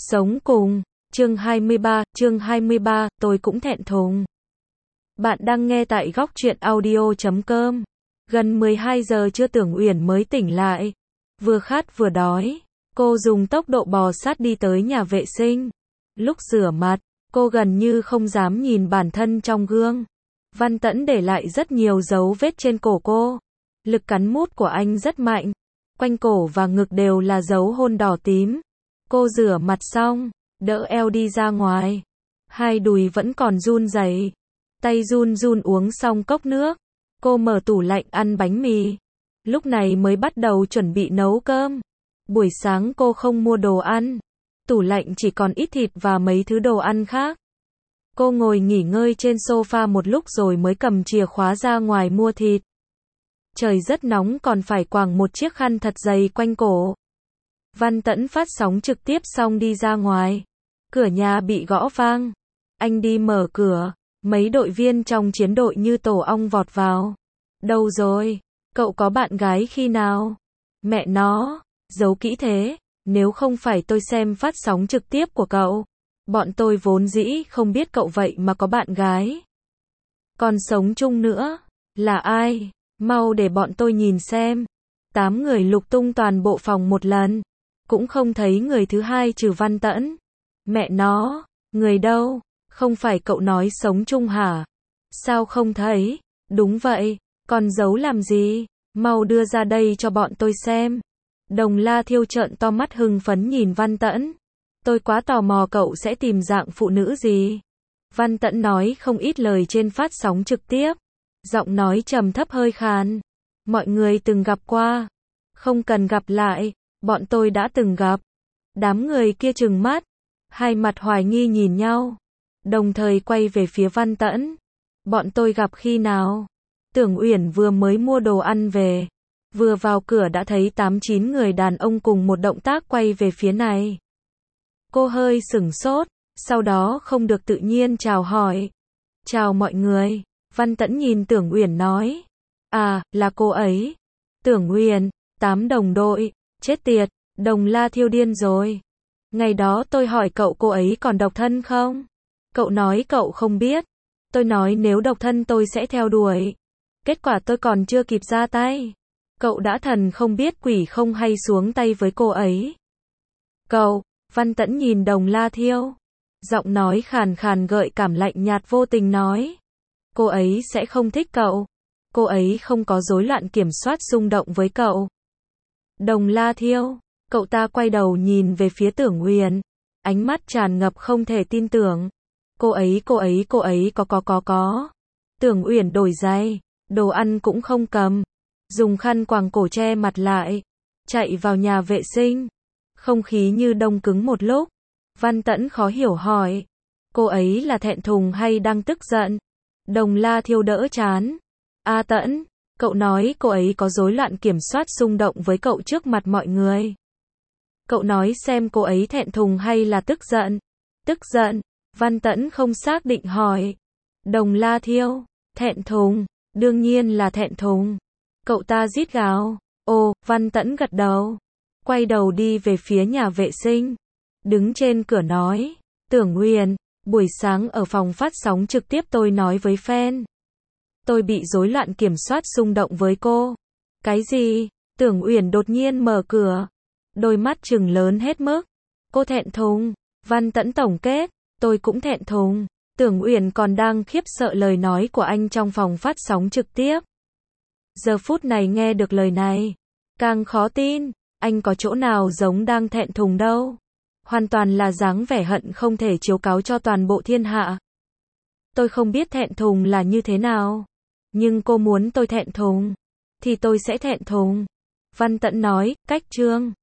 Sống cùng, chương 23, tôi cũng thẹn thùng. Bạn đang nghe tại góc truyện audio.com. Gần 12 giờ trưa Tưởng Uyển mới tỉnh lại. Vừa khát vừa đói. Cô dùng tốc độ bò sát đi tới nhà vệ sinh. Lúc rửa mặt, cô gần như không dám nhìn bản thân trong gương. Văn Tẫn để lại rất nhiều dấu vết trên cổ cô. Lực cắn mút của anh rất mạnh. Quanh cổ và ngực đều là dấu hôn đỏ tím. Cô rửa mặt xong, đỡ eo đi ra ngoài. Hai đùi vẫn còn run rẩy. Tay run run uống xong cốc nước. Cô mở tủ lạnh ăn bánh mì. Lúc này mới bắt đầu chuẩn bị nấu cơm. Buổi sáng cô không mua đồ ăn. Tủ lạnh chỉ còn ít thịt và mấy thứ đồ ăn khác. Cô ngồi nghỉ ngơi trên sofa một lúc rồi mới cầm chìa khóa ra ngoài mua thịt. Trời rất nóng còn phải quàng một chiếc khăn thật dày quanh cổ. Văn Tẫn phát sóng trực tiếp xong đi ra ngoài. Cửa nhà bị gõ vang. Anh đi mở cửa. Mấy đội viên trong chiến đội như tổ ong vọt vào. Đâu rồi? Cậu có bạn gái khi nào? Mẹ nó, giấu kỹ thế. Nếu không phải tôi xem phát sóng trực tiếp của cậu. Bọn tôi vốn dĩ không biết cậu vậy mà có bạn gái. Còn sống chung nữa. Là ai? Mau để bọn tôi nhìn xem. 8 người lục tung toàn bộ phòng một lần. Cũng không thấy người thứ hai trừ Văn Tẫn. Mẹ nó, người đâu? Không phải cậu nói sống chung hả? Sao không thấy? Đúng vậy, còn giấu làm gì? Mau đưa ra đây cho bọn tôi xem. Đồng La Thiêu trợn to mắt hưng phấn nhìn Văn Tẫn. Tôi quá tò mò cậu sẽ tìm dạng phụ nữ gì? Văn Tẫn nói không ít lời trên phát sóng trực tiếp. Giọng nói trầm thấp hơi khàn. Mọi người từng gặp qua. Không cần gặp lại. Bọn tôi đã từng gặp. Đám người kia trừng mắt. Hai mặt hoài nghi nhìn nhau. Đồng thời quay về phía Văn Tẫn. Bọn tôi gặp khi nào? Tưởng Uyển vừa mới mua đồ ăn về. Vừa vào cửa đã thấy 8-9 người đàn ông cùng một động tác quay về phía này. Cô hơi sửng sốt. Sau đó không được tự nhiên chào hỏi. Chào mọi người. Văn Tẫn nhìn Tưởng Uyển nói. À, là cô ấy. Tưởng Uyển, 8 đồng đội. Chết tiệt, Đồng La Thiêu điên rồi. Ngày đó tôi hỏi cậu cô ấy còn độc thân không? Cậu nói cậu không biết. Tôi nói nếu độc thân tôi sẽ theo đuổi. Kết quả tôi còn chưa kịp ra tay. Cậu đã thần không biết quỷ không hay xuống tay với cô ấy. Cậu, Văn Tẫn nhìn Đồng La Thiêu. Giọng nói khàn khàn gợi cảm lạnh nhạt vô tình nói. Cô ấy sẽ không thích cậu. Cô ấy không có rối loạn kiểm soát xung động với cậu. Đồng La Thiêu, cậu ta quay đầu nhìn về phía Tưởng Uyển, ánh mắt tràn ngập không thể tin tưởng. Cô ấy có. Tưởng Uyển đổi giày, đồ ăn cũng không cầm, dùng khăn quàng cổ che mặt lại, chạy vào nhà vệ sinh. Không khí như đông cứng một lúc. Văn Tẫn khó hiểu hỏi, cô ấy là thẹn thùng hay đang tức giận? Đồng La Thiêu đỡ chán. A Tẫn, cậu nói cô ấy có rối loạn kiểm soát xung động với cậu trước mặt mọi người. Cậu nói xem cô ấy thẹn thùng hay là tức giận? Tức giận. Văn Tẫn không xác định hỏi. Đồng La Thiêu, thẹn thùng, đương nhiên là thẹn thùng. Cậu ta rít gào. Ồ, Văn Tẫn gật đầu. Quay đầu đi về phía nhà vệ sinh. Đứng trên cửa nói. Tưởng Uyển, buổi sáng ở phòng phát sóng trực tiếp tôi nói với fan. Tôi bị rối loạn kiểm soát xung động với cô. Cái gì? Tưởng Uyển đột nhiên mở cửa. Đôi mắt trừng lớn hết mức. Cô thẹn thùng. Văn Tẫn tổng kết. Tôi cũng thẹn thùng. Tưởng Uyển còn đang khiếp sợ lời nói của anh trong phòng phát sóng trực tiếp. Giờ phút này nghe được lời này. Càng khó tin. Anh có chỗ nào giống đang thẹn thùng đâu. Hoàn toàn là dáng vẻ hận không thể chiếu cáo cho toàn bộ thiên hạ. Tôi không biết thẹn thùng là như thế nào. Nhưng cô muốn tôi thẹn thùng. Thì tôi sẽ thẹn thùng. Văn Tẫn nói, cách chương.